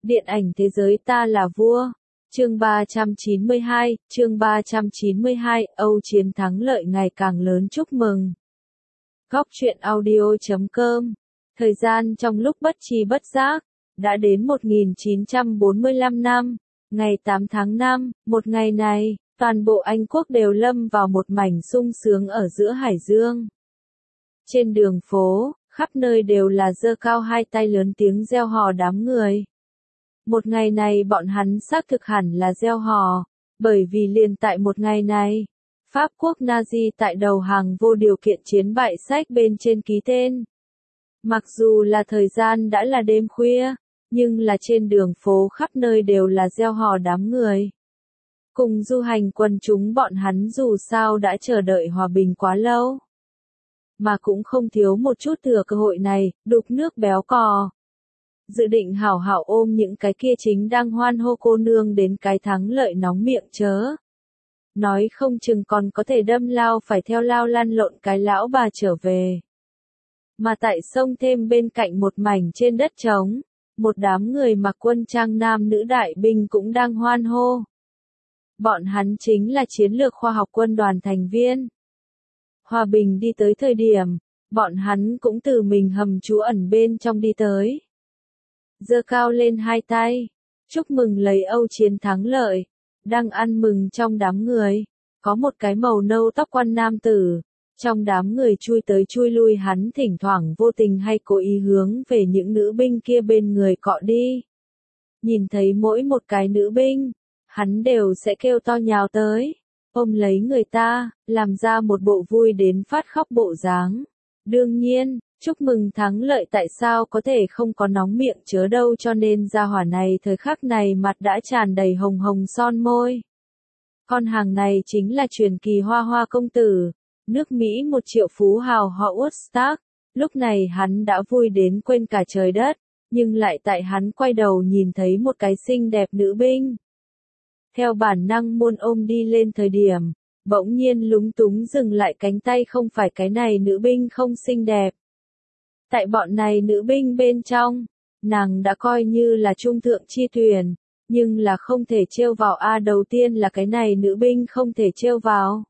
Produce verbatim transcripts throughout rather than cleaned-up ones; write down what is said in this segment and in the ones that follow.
Điện ảnh thế giới ta là vua. Chương ba trăm chín mươi hai, chương ba trăm chín mươi hai, Âu chiến thắng lợi ngày càng lớn chúc mừng. Góc truyện audio chấm com. Thời gian trong lúc bất tri bất giác, đã đến một nghìn chín trăm bốn mươi lăm năm, ngày tám tháng năm, một ngày này, toàn bộ Anh quốc đều lâm vào một mảnh sung sướng ở giữa Hải Dương. Trên đường phố, khắp nơi đều là giơ cao hai tay lớn tiếng reo hò đám người. Một ngày này bọn hắn xác thực hẳn là gieo hò, bởi vì liền tại một ngày này, Pháp quốc Nazi tại đầu hàng vô điều kiện chiến bại sách bên trên ký tên. Mặc dù là thời gian đã là đêm khuya, nhưng là trên đường phố khắp nơi đều là gieo hò đám người. Cùng du hành quần chúng bọn hắn dù sao đã chờ đợi hòa bình quá lâu, mà cũng không thiếu một chút thừa cơ hội này, đục nước béo cò. Dự định hảo hảo ôm những cái kia chính đang hoan hô cô nương đến cái thắng lợi nóng miệng chớ. Nói không chừng còn có thể đâm lao phải theo lao lăn lộn cái lão bà trở về. Mà tại sông thêm bên cạnh một mảnh trên đất trống, một đám người mặc quân trang nam nữ đại binh cũng đang hoan hô. Bọn hắn chính là chiến lược khoa học quân đoàn thành viên. Hòa bình đi tới thời điểm, bọn hắn cũng từ mình hầm trú ẩn bên trong đi tới. Giơ cao lên hai tay, chúc mừng lấy Âu chiến thắng lợi, đang ăn mừng trong đám người, có một cái màu nâu tóc quan nam tử, trong đám người chui tới chui lui hắn thỉnh thoảng vô tình hay cố ý hướng về những nữ binh kia bên người cọ đi. Nhìn thấy mỗi một cái nữ binh, hắn đều sẽ kêu to nhào tới, ôm lấy người ta, làm ra một bộ vui đến phát khóc bộ dáng. Đương nhiên, chúc mừng thắng lợi tại sao có thể không có nóng miệng chớ đâu cho nên gia hỏa này thời khắc này mặt đã tràn đầy hồng hồng son môi. Con hàng này chính là truyền kỳ hoa hoa công tử, nước Mỹ một triệu phú hào Howard Stark. Lúc này hắn đã vui đến quên cả trời đất, nhưng lại tại hắn quay đầu nhìn thấy một cái xinh đẹp nữ binh. Theo bản năng muốn ôm đi lên thời điểm, bỗng nhiên lúng túng dừng lại cánh tay không phải cái này nữ binh không xinh đẹp. Tại bọn này nữ binh bên trong, nàng đã coi như là trung thượng chi tuyển, nhưng là không thể trêu vào a đầu tiên là cái này nữ binh không thể trêu vào.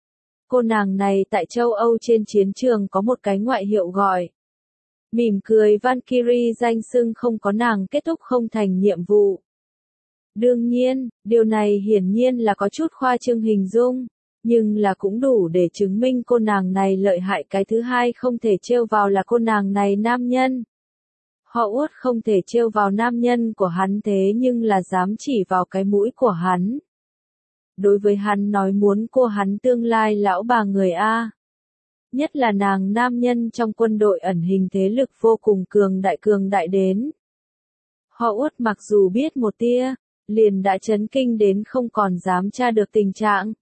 Cô nàng này tại châu Âu trên chiến trường có một cái ngoại hiệu gọi. Mỉm cười Valkyrie danh xưng không có nàng kết thúc không thành nhiệm vụ. Đương nhiên, điều này hiển nhiên là có chút khoa trương hình dung, nhưng là cũng đủ để chứng minh cô nàng này lợi hại. Cái thứ hai không thể trêu vào là cô nàng này nam nhân. Howard không thể trêu vào nam nhân của hắn thế nhưng là dám chỉ vào cái mũi của hắn. Đối với hắn nói muốn cô hắn tương lai lão bà người A. Nhất là nàng nam nhân trong quân đội ẩn hình thế lực vô cùng cường đại cường đại đến. Howard mặc dù biết một tia, liền đã chấn kinh đến không còn dám tra được tình trạng.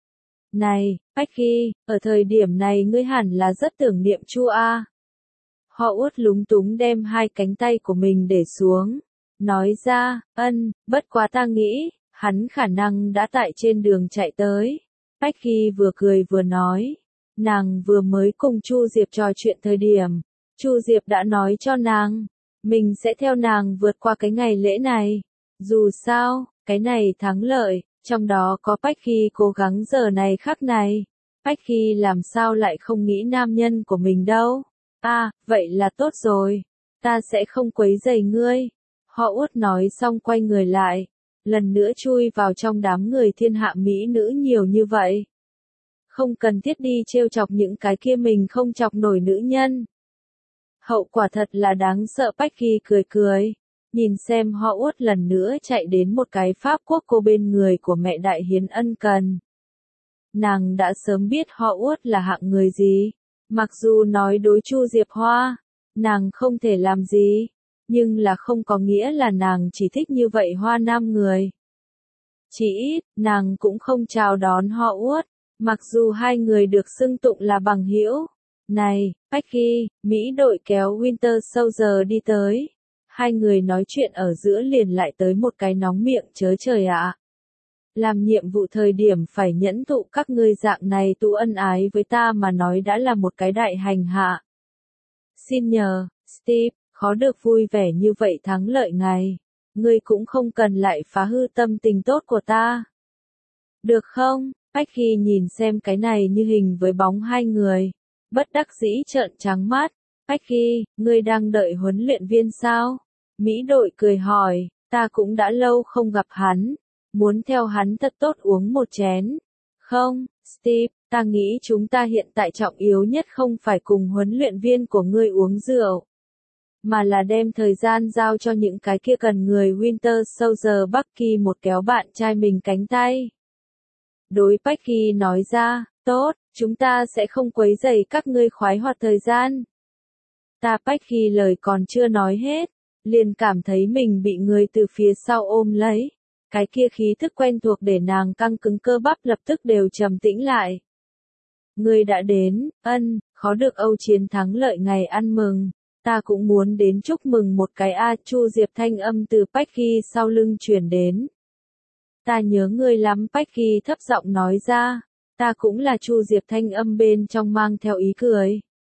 Này, Becky, ở thời điểm này ngươi hẳn là rất tưởng niệm Chu A. Howard lúng túng đem hai cánh tay của mình để xuống, nói ra, ân, bất quá ta nghĩ, hắn khả năng đã tại trên đường chạy tới. Becky vừa cười vừa nói, nàng vừa mới cùng Chu Diệp trò chuyện thời điểm, Chu Diệp đã nói cho nàng, mình sẽ theo nàng vượt qua cái ngày lễ này. Dù sao, cái này thắng lợi, trong đó có Becky cố gắng giờ này khắc này. Becky làm sao lại không nghĩ nam nhân của mình đâu. À, vậy là tốt rồi. Ta sẽ không quấy rầy ngươi. Howard nói xong quay người lại. Lần nữa chui vào trong đám người thiên hạ mỹ nữ nhiều như vậy. Không cần thiết đi trêu chọc những cái kia mình không chọc nổi nữ nhân. Hậu quả thật là đáng sợ. Becky cười cười. Nhìn xem Howard lần nữa chạy đến một cái Pháp quốc cô bên người của mẹ đại hiến ân cần. Nàng đã sớm biết Howard là hạng người gì. Mặc dù nói đối Chu Diệp Hoa, nàng không thể làm gì, nhưng là không có nghĩa là nàng chỉ thích như vậy hoa nam người. Chỉ ít, nàng cũng không chào đón Howard, mặc dù hai người được xưng tụng là bằng hữu. Này, Becky, Mỹ đội kéo Winter Soldier đi tới. Hai người nói chuyện ở giữa liền lại tới một cái nóng miệng chớ trời ạ. Làm nhiệm vụ thời điểm phải nhẫn thụ các ngươi dạng này tụ ân ái với ta mà nói đã là một cái đại hành hạ. Xin nhờ, Steve, khó được vui vẻ như vậy thắng lợi ngày. ngươi cũng không cần lại phá hư tâm tình tốt của ta. Được không? Becky nhìn xem cái này như hình với bóng hai người. Bất đắc dĩ trợn trắng mắt. Becky, ngươi đang đợi huấn luyện viên sao? Mỹ đội cười hỏi, ta cũng đã lâu không gặp hắn. Muốn theo hắn thật tốt uống một chén. Không, Steve, ta nghĩ chúng ta hiện tại trọng yếu nhất không phải cùng huấn luyện viên của ngươi uống rượu. Mà là đem thời gian giao cho những cái kia cần người Winter Soldier. Bucky một kéo bạn trai mình cánh tay. Đối Becky nói ra, tốt, chúng ta sẽ không quấy rầy các ngươi khoái hoạt thời gian. Ta Becky lời còn chưa nói hết, liền cảm thấy mình bị người từ phía sau ôm lấy. Cái kia khí thức quen thuộc để nàng căng cứng cơ bắp lập tức đều trầm tĩnh lại. Ngươi đã đến, ân, khó được Âu chiến thắng lợi ngày ăn mừng. Ta cũng muốn đến chúc mừng một cái a. Chu Diệp thanh âm từ Becky sau lưng truyền đến. Ta nhớ ngươi lắm, Becky thấp giọng nói ra. Ta cũng là Chu Diệp thanh âm bên trong mang theo ý cười.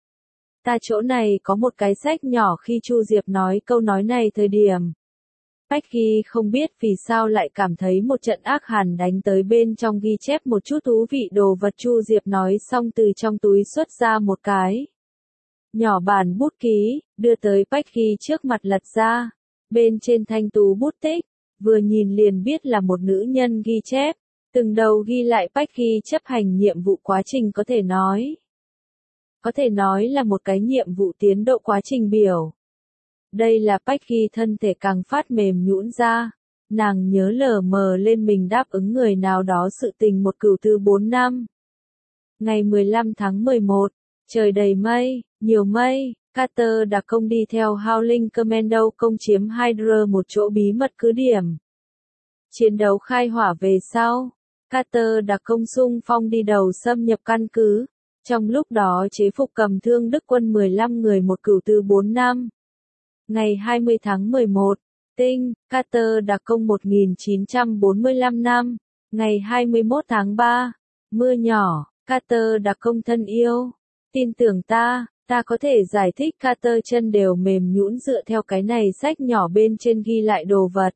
Ta chỗ này có một cái sách nhỏ. Khi Chu Diệp nói câu nói này thời điểm. Becky không biết vì sao lại cảm thấy một trận ác hàn đánh tới bên trong ghi chép một chút thú vị đồ vật. Chu Diệp nói xong từ trong túi xuất ra một cái nhỏ bản bút ký, đưa tới Becky trước mặt lật ra. Bên trên thanh tú bút tích, vừa nhìn liền biết là một nữ nhân ghi chép, từng đầu ghi lại Becky chấp hành nhiệm vụ quá trình có thể nói. Có thể nói là một cái nhiệm vụ tiến độ quá trình biểu. Đây là Becky thân thể càng phát mềm nhũn ra. Nàng nhớ lờ mờ lên mình đáp ứng người nào đó sự tình một cửu tư bốn năm. Ngày mười lăm tháng mười một, trời đầy mây, nhiều mây, Carter đặc công đi theo Howling Commando công chiếm Hydra một chỗ bí mật cứ điểm. Chiến đấu khai hỏa về sau, Carter đặc công xung phong đi đầu xâm nhập căn cứ. Trong lúc đó chế phục cầm thương Đức quân mười lăm người một cửu tư bốn năm. Ngày hai mươi tháng mười một, Tinh, Carter đặc công một nghìn chín trăm bốn mươi lăm năm. Ngày hai mươi mốt tháng ba, mưa nhỏ, Carter đặc công thân yêu. Tin tưởng ta, ta có thể giải thích. Carter chân đều mềm nhũn dựa theo cái này sách nhỏ bên trên ghi lại đồ vật.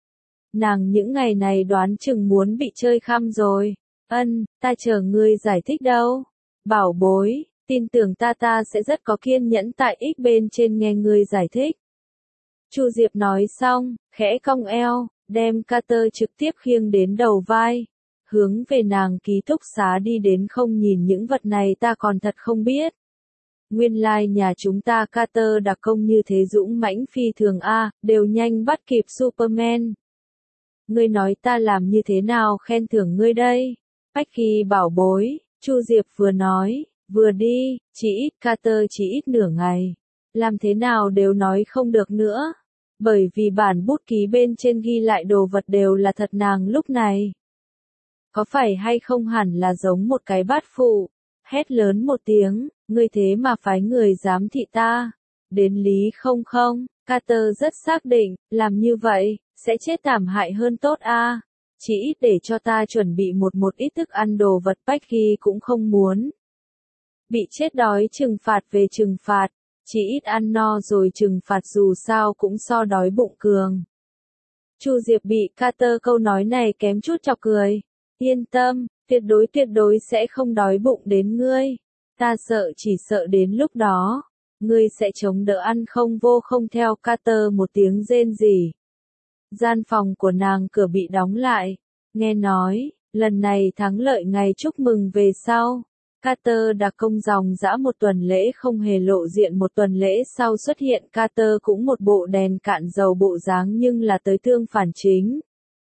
Nàng những ngày này đoán chừng muốn bị chơi khăm rồi. Ân, ta chờ ngươi giải thích đâu. Bảo bối, tin tưởng ta ta sẽ rất có kiên nhẫn tại ích bên trên nghe ngươi giải thích. Chu Diệp nói xong, khẽ cong eo, đem Carter trực tiếp khiêng đến đầu vai. Hướng về nàng ký túc xá đi đến. Không nhìn những vật này ta còn thật không biết. Nguyên lai like nhà chúng ta Carter đặc công như thế dũng mãnh phi thường a, đều nhanh bắt kịp Superman. Ngươi nói ta làm như thế nào khen thưởng ngươi đây? Becky bảo bối, Chu Diệp vừa nói, vừa đi, chỉ ít Carter chỉ ít nửa ngày. Làm thế nào đều nói không được nữa. Bởi vì bản bút ký bên trên ghi lại đồ vật đều là thật. Nàng lúc này có phải hay không hẳn là giống một cái bát phụ. Hét lớn một tiếng, ngươi thế mà phái người giám thị ta. Đến lý không không, Carter rất xác định, làm như vậy, sẽ chết thảm hại hơn tốt a. Chỉ ít để cho ta chuẩn bị một một ít thức ăn đồ vật. Becky cũng không muốn bị chết đói. Trừng phạt về trừng phạt, chỉ ít ăn no rồi trừng phạt dù sao cũng so đói bụng cường. Chu Diệp bị Carter câu nói này kém chút chọc cười. Yên tâm, tuyệt đối tuyệt đối sẽ không đói bụng đến ngươi. Ta sợ chỉ sợ đến lúc đó, ngươi sẽ chống đỡ ăn không vô không. Theo Carter một tiếng rên rỉ. Gian phòng của nàng cửa bị đóng lại. Nghe nói, lần này thắng lợi ngày chúc mừng về sau. Carter đặc công dòng dã một tuần lễ không hề lộ diện. Một tuần lễ sau xuất hiện Carter cũng một bộ đèn cạn dầu bộ dáng nhưng là tới tương phản chính.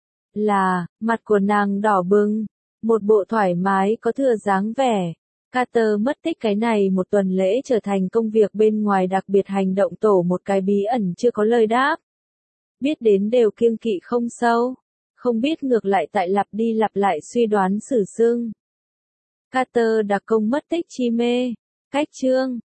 Là, mặt của nàng đỏ bừng, một bộ thoải mái có thừa dáng vẻ. Carter mất tích cái này một tuần lễ trở thành công việc bên ngoài đặc biệt hành động tổ một cái bí ẩn chưa có lời đáp. Biết đến đều kiêng kỵ không sâu, không biết ngược lại tại lặp đi lặp lại suy đoán xử xưng. Carter đặc công mất tích chi mê, cách chương,